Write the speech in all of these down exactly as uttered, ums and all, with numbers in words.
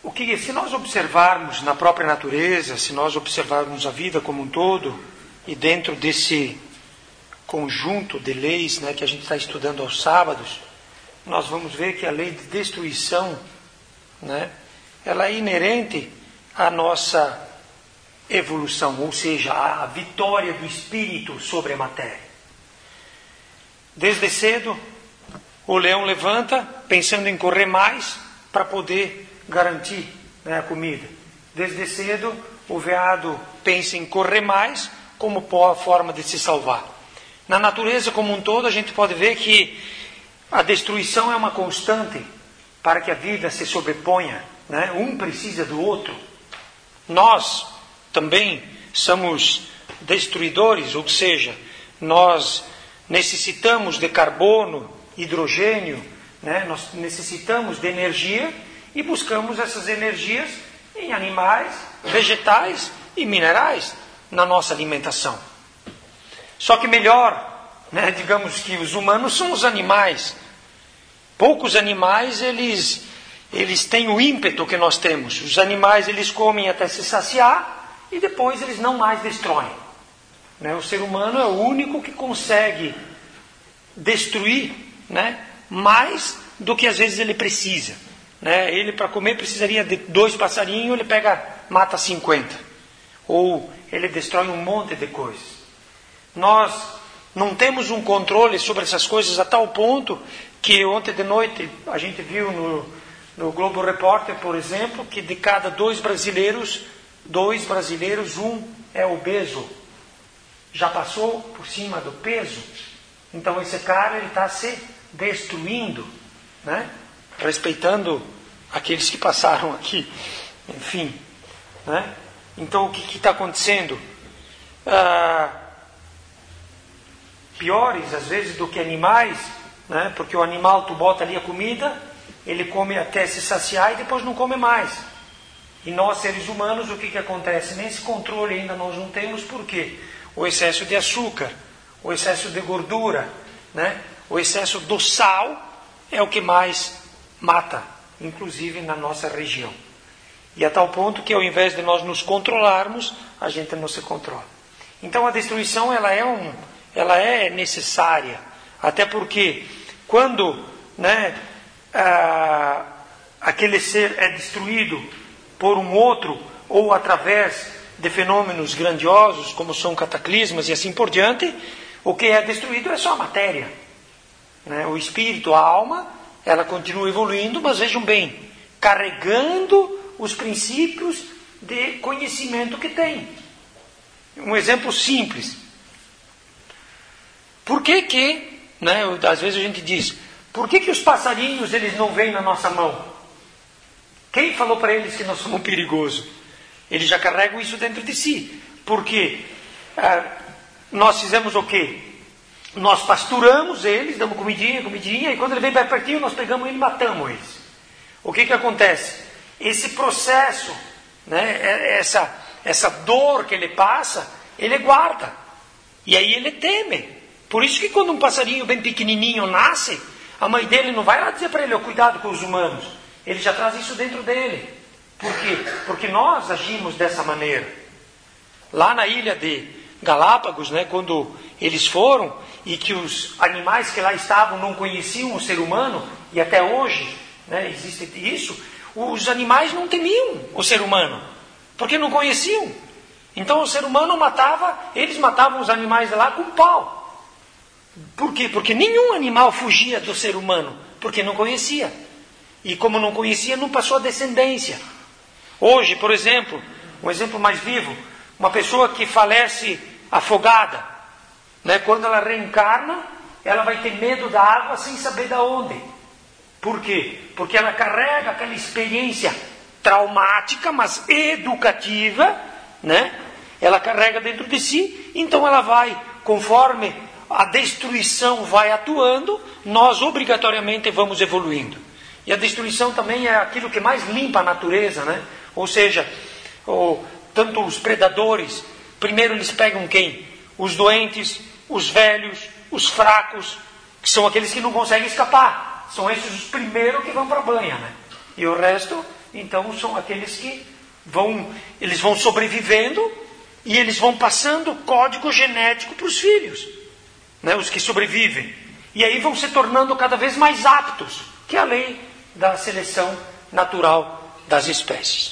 o que, se nós observarmos na própria natureza, se nós observarmos a vida como um todo, e dentro desse conjunto de leis, né, que a gente está estudando aos sábados, nós vamos ver que a lei de destruição, né, ela é inerente à nossa evolução, ou seja, à vitória do espírito sobre a matéria. Desde cedo, o leão levanta pensando em correr mais para poder garantir, né, a comida. Desde cedo, o veado pensa em correr mais como forma de se salvar. Na natureza como um todo, a gente pode ver que a destruição é uma constante para que a vida se sobreponha, né? Um precisa do outro. Nós também somos destruidores, ou seja, nós necessitamos de carbono, hidrogênio, né? Nós necessitamos de energia e buscamos essas energias em animais, vegetais e minerais na nossa alimentação. Só que melhor, né? Digamos que os humanos são os animais. Poucos animais, eles, eles têm o ímpeto que nós temos. Os animais, eles comem até se saciar e depois eles não mais destroem. Né? O ser humano é o único que consegue destruir, né, mais do que às vezes ele precisa. Né? Ele, para comer, precisaria de dois passarinhos, ele pega, mata cinquenta. Ou ele destrói um monte de coisas. Nós não temos um controle sobre essas coisas a tal ponto que ontem de noite a gente viu no, no Globo Repórter, por exemplo, que de cada dois brasileiros, dois brasileiros, um é obeso. Já passou por cima do peso. Então esse cara, ele está se destruindo, né? Respeitando aqueles que passaram aqui. Enfim, né? Então o que está acontecendo? Ah, piores às vezes do que animais, né? Porque o animal, tu bota ali a comida, ele come até se saciar e depois não come mais. E nós, seres humanos, o que, que acontece? Nesse controle ainda nós não temos. Por quê? O excesso de açúcar, o excesso de gordura, né? O excesso do sal é o que mais mata, inclusive na nossa região. E a tal ponto que ao invés de nós nos controlarmos, a gente não se controla. Então a destruição, ela é, um, ela é necessária, até porque quando, né, ah, aquele ser é destruído por um outro, ou através de fenômenos grandiosos, como são cataclismas e assim por diante, o que é destruído é só a matéria. Né? O espírito, a alma, ela continua evoluindo, mas vejam bem, carregando os princípios de conhecimento que tem. Um exemplo simples. Por que que, né, às vezes a gente diz, por que que os passarinhos, eles não vêm na nossa mão? Quem falou para eles que nós somos perigosos? Eles já carregam isso dentro de si. Porque ah, nós fizemos o quê? Nós pasturamos eles, damos comidinha, comidinha, e quando ele vem bem pertinho, nós pegamos ele e matamos eles. O que que acontece? Esse processo, né, essa, essa dor que ele passa, ele guarda. E aí ele teme. Por isso que quando um passarinho bem pequenininho nasce, a mãe dele não vai lá dizer para ele, oh, cuidado com os humanos. Ele já traz isso dentro dele. Por quê? Porque nós agimos dessa maneira. Lá na ilha de Galápagos, né, quando eles foram, e que os animais que lá estavam não conheciam o ser humano, e até hoje, né, existe isso, os animais não temiam o ser humano, porque não conheciam. Então o ser humano matava, eles matavam os animais lá com pau. Por quê? Porque nenhum animal fugia do ser humano, porque não conhecia. E como não conhecia, não passou a descendência. Hoje, por exemplo, um exemplo mais vivo, uma pessoa que falece afogada, né, quando ela reencarna, ela vai ter medo da água sem saber de onde. Por quê? Porque ela carrega aquela experiência traumática, mas educativa, né? Ela carrega dentro de si, então ela vai, conforme a destruição vai atuando, nós obrigatoriamente vamos evoluindo. E a destruição também é aquilo que mais limpa a natureza, né? Ou seja, o, tanto os predadores, primeiro eles pegam quem? Os doentes, os velhos, os fracos, que são aqueles que não conseguem escapar. São esses os primeiros que vão para a banha, né? E o resto então são aqueles que vão, eles vão sobrevivendo e eles vão passando código genético para os filhos, né, os que sobrevivem. E aí vão se tornando cada vez mais aptos, que é a lei da seleção natural das espécies.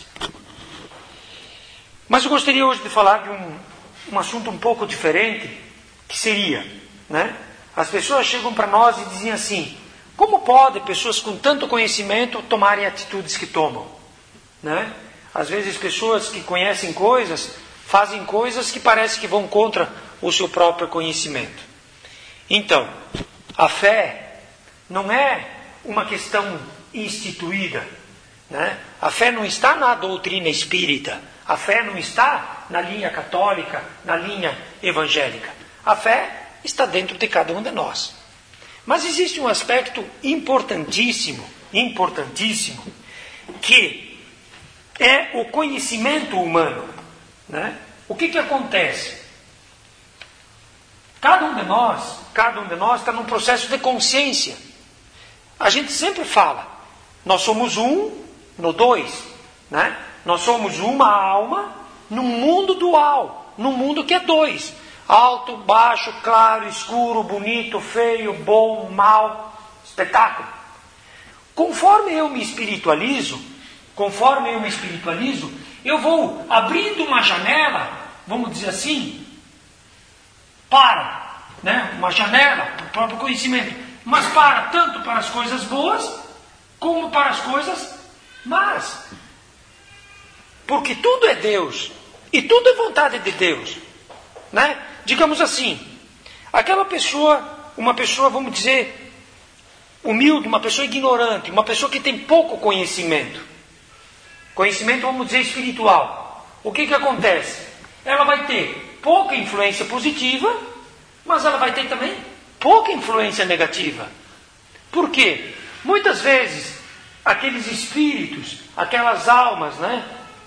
Mas eu gostaria hoje de falar de um, um assunto um pouco diferente, que seria, né, as pessoas chegam para nós e dizem assim: como pode pessoas com tanto conhecimento tomarem atitudes que tomam? Né? Às vezes pessoas que conhecem coisas, fazem coisas que parece que vão contra o seu próprio conhecimento. Então, a fé não é uma questão instituída, né? A fé não está na doutrina espírita, a fé não está na linha católica, na linha evangélica. A fé está dentro de cada um de nós. Mas existe um aspecto importantíssimo, importantíssimo, que é o conhecimento humano, né? O que que acontece? Cada um de nós, cada um de nós está num processo de consciência. A gente sempre fala, nós somos um no dois, né? Nós somos uma alma num mundo dual, num mundo que é dois. Alto, baixo, claro, escuro, bonito, feio, bom, mal, espetáculo. Conforme eu me espiritualizo, conforme eu me espiritualizo, eu vou abrindo uma janela, vamos dizer assim, para, né, uma janela para o próprio conhecimento, mas para tanto para as coisas boas, como para as coisas más. Porque tudo é Deus, e tudo é vontade de Deus, né? Digamos assim, aquela pessoa, uma pessoa, vamos dizer, humilde, uma pessoa ignorante, uma pessoa que tem pouco conhecimento, conhecimento, vamos dizer, espiritual. O que que acontece? Ela vai ter pouca influência positiva, mas ela vai ter também pouca influência negativa. Por quê? Muitas vezes, aqueles espíritos, aquelas almas, né,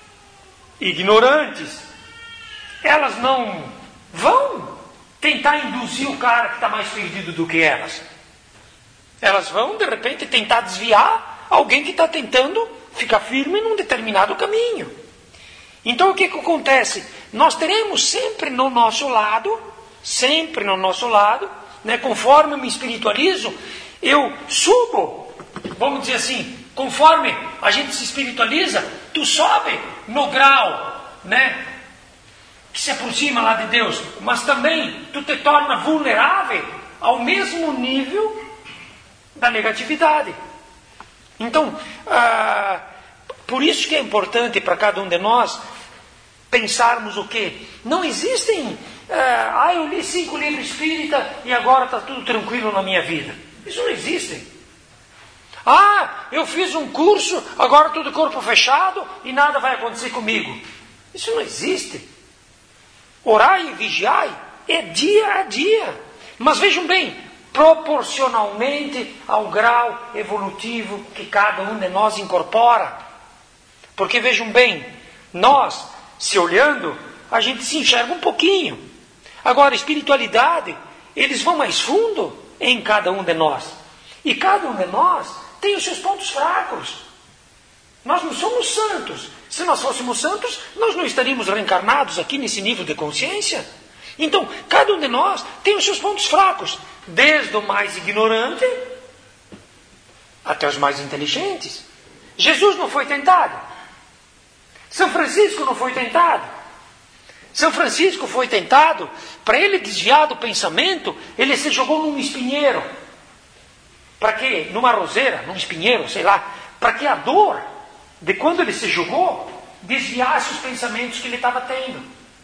ignorantes, elas não vão tentar induzir o cara que está mais perdido do que elas. Elas vão, de repente, tentar desviar alguém que está tentando ficar firme num determinado caminho. Então, o que que acontece? Nós teremos sempre no nosso lado, sempre no nosso lado, né, conforme eu me espiritualizo, eu subo, vamos dizer assim, conforme a gente se espiritualiza, tu sobe no grau, né, que se aproxima lá de Deus, mas também tu te torna vulnerável ao mesmo nível da negatividade. Então, ah, por isso que é importante para cada um de nós pensarmos o quê? Não existem, ah, ah eu li cinco livros espírita e agora está tudo tranquilo na minha vida. Isso não existe. Ah, eu fiz um curso, agora tudo corpo fechado e nada vai acontecer comigo. Isso não existe. Orai e vigiai é dia a dia. Mas vejam bem, proporcionalmente ao grau evolutivo que cada um de nós incorpora. Porque vejam bem, nós, se olhando, a gente se enxerga um pouquinho. Agora, a espiritualidade, eles vão mais fundo em cada um de nós. E cada um de nós tem os seus pontos fracos. Nós não somos santos. Se nós fôssemos santos, nós não estaríamos reencarnados aqui nesse nível de consciência. Então, cada um de nós tem os seus pontos fracos, desde o mais ignorante até os mais inteligentes. Jesus não foi tentado. São Francisco não foi tentado. São Francisco foi tentado, para ele desviar do pensamento, ele se jogou num espinheiro. Para quê? Numa roseira, num espinheiro, sei lá. Para que a dor de quando ele se jogou desviasse os pensamentos que ele estava tendo.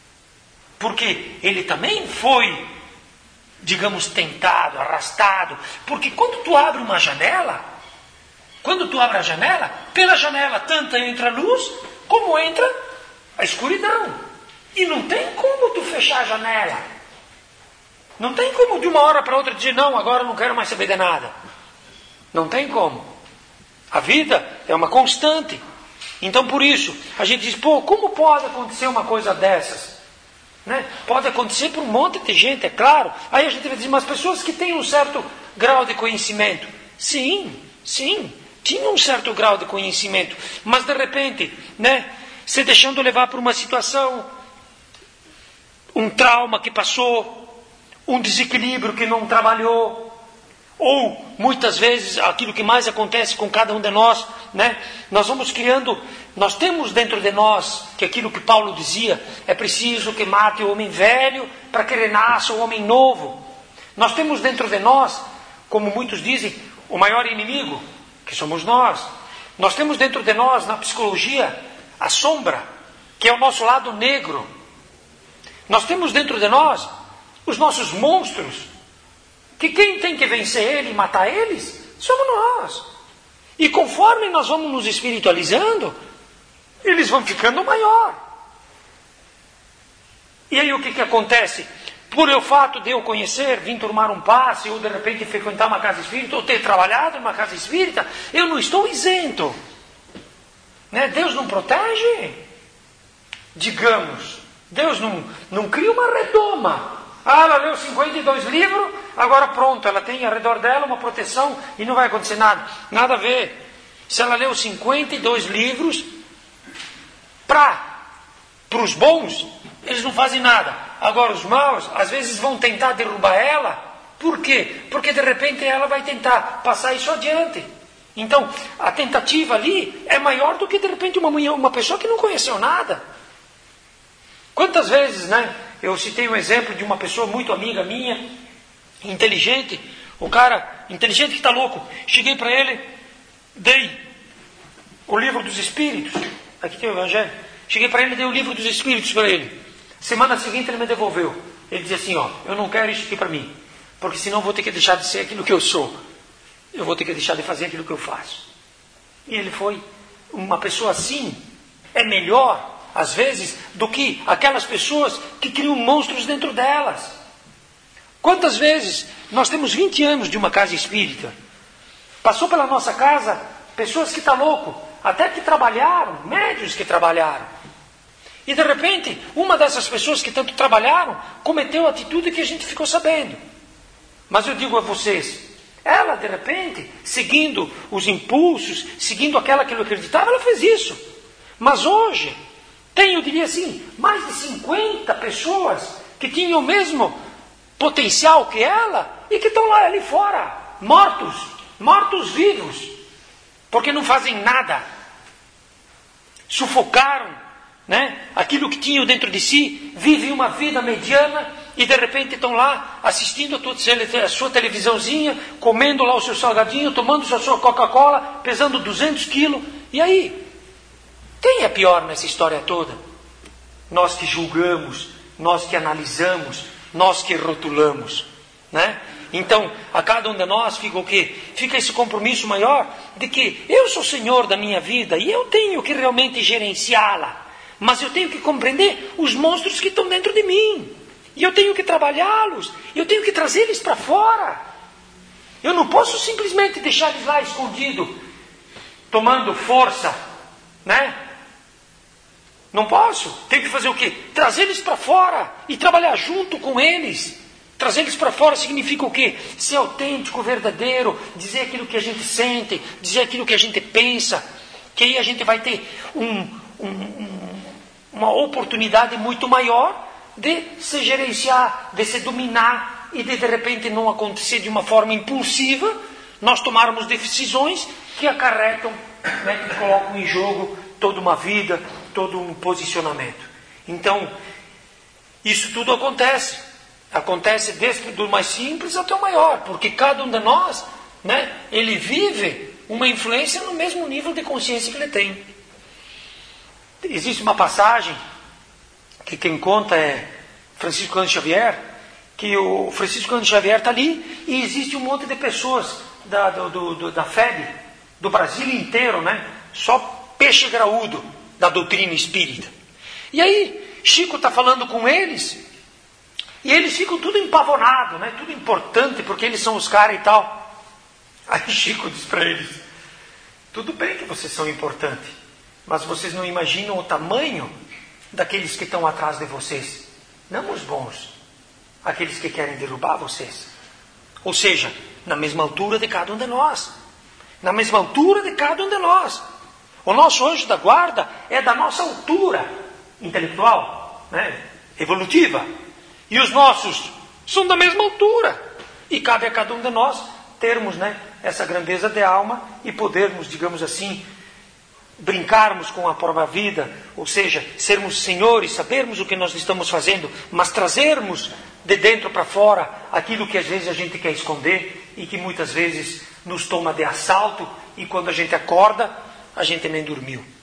Porque ele também foi, digamos, tentado, arrastado. Porque quando tu abre uma janela, quando tu abre a janela, pela janela tanto entra a luz, como entra a escuridão. E não tem como tu fechar a janela. Não tem como de uma hora para outra dizer, não, agora eu não quero mais saber de nada. Não tem como. A vida é uma constante. Então, por isso, a gente diz, pô, como pode acontecer uma coisa dessas? Né? Pode acontecer por um monte de gente, é claro. Aí a gente vai dizer, mas pessoas que têm um certo grau de conhecimento. Sim, sim. tinha um certo grau de conhecimento, mas de repente, né, se deixando levar por uma situação, um trauma que passou, um desequilíbrio que não trabalhou, ou muitas vezes aquilo que mais acontece com cada um de nós, né? Nós vamos criando, nós temos dentro de nós, que aquilo que Paulo dizia, é preciso que mate o homem velho para que renasça o homem novo. Nós temos dentro de nós, como muitos dizem, o maior inimigo, que somos nós. Nós temos dentro de nós, na psicologia, a sombra, que é o nosso lado negro. Nós temos dentro de nós os nossos monstros, que quem tem que vencer ele e matar eles, somos nós. E conforme nós vamos nos espiritualizando, eles vão ficando maior. E aí o que, que acontece? Por o fato de eu conhecer, vir tomar um passe, ou de repente frequentar uma casa espírita, ou ter trabalhado em uma casa espírita, eu não estou isento. Né? Deus não protege. Digamos, Deus não, não cria uma redoma. Ah, ela leu cinquenta e dois livros, agora pronto, ela tem ao redor dela uma proteção e não vai acontecer nada. Nada a ver. Se ela leu cinquenta e dois livros, para os bons, eles não fazem nada. Agora os maus, às vezes vão tentar derrubar ela. Por quê? Porque de repente ela vai tentar passar isso adiante. Então, a tentativa ali é maior do que de repente uma, uma pessoa que não conheceu nada. Quantas vezes, né? Eu citei um exemplo de uma pessoa muito amiga minha, inteligente, o cara inteligente que está louco. Cheguei para ele, dei o livro dos Espíritos. Aqui tem o Evangelho. Cheguei para ele, dei o livro dos Espíritos para ele. Semana seguinte ele me devolveu. Ele dizia assim, ó, eu não quero isso aqui para mim, porque senão eu vou ter que deixar de ser aquilo que eu sou. Eu vou ter que deixar de fazer aquilo que eu faço. E ele foi. Uma pessoa assim é melhor, às vezes, do que aquelas pessoas que criam monstros dentro delas. Quantas vezes nós temos vinte anos de uma casa espírita? Passou pela nossa casa pessoas que estão loucos, até que trabalharam, médios que trabalharam. E de repente, uma dessas pessoas que tanto trabalharam, cometeu a atitude que a gente ficou sabendo. Mas eu digo a vocês, ela de repente, seguindo os impulsos, seguindo aquela que ela acreditava, ela fez isso. Mas hoje, tem, eu diria assim, mais de cinquenta pessoas que tinham o mesmo potencial que ela e que estão lá ali fora, mortos, mortos vivos, porque não fazem nada. Sufocaram, né? Aquilo que tinham dentro de si, vivem uma vida mediana e de repente estão lá assistindo a sua televisãozinha, comendo lá o seu salgadinho, tomando a sua Coca-Cola, pesando duzentos quilos. E aí? Quem é pior nessa história toda? Nós que julgamos, nós que analisamos, nós que rotulamos, né? Então, a cada um de nós fica o quê? Fica esse compromisso maior de que eu sou senhor da minha vida e eu tenho que realmente gerenciá-la, mas eu tenho que compreender os monstros que estão dentro de mim e eu tenho que trabalhá-los, eu tenho que trazê-los para fora. Eu não posso simplesmente deixar eles lá escondidos, tomando força, né? Não posso. Tenho que fazer o quê? Trazer eles para fora e trabalhar junto com eles. Trazer eles para fora significa o quê? Ser autêntico, verdadeiro, dizer aquilo que a gente sente, dizer aquilo que a gente pensa, que aí a gente vai ter um, um, um, uma oportunidade muito maior de se gerenciar, de se dominar e de de repente não acontecer de uma forma impulsiva, nós tomarmos decisões que acarretam, né, que colocam em jogo toda uma vida, todo um posicionamento. Então, isso tudo acontece. Acontece desde do mais simples até o maior, porque cada um de nós, né, ele vive uma influência no mesmo nível de consciência que ele tem. Existe uma passagem que quem conta é Francisco Cândido Xavier, que o Francisco Cândido Xavier está ali e existe um monte de pessoas da, do, do, da F E B, do Brasil inteiro, né, só peixe graúdo da doutrina espírita. E aí, Chico está falando com eles, e eles ficam tudo empavonados, né? Tudo importante, porque eles são os caras e tal. Aí Chico diz para eles, tudo bem que vocês são importantes, mas vocês não imaginam o tamanho daqueles que estão atrás de vocês. Não os bons, aqueles que querem derrubar vocês. Ou seja, na mesma altura de cada um de nós. na mesma altura de cada um de nós. O nosso anjo da guarda é da nossa altura intelectual, né? Evolutiva. E os nossos são da mesma altura. E cabe a cada um de nós termos, né, essa grandeza de alma e podermos, digamos assim, brincarmos com a própria vida, ou seja, sermos senhores, sabermos o que nós estamos fazendo, mas trazermos de dentro para fora aquilo que às vezes a gente quer esconder e que muitas vezes nos toma de assalto, e quando a gente acorda, a gente nem dormiu.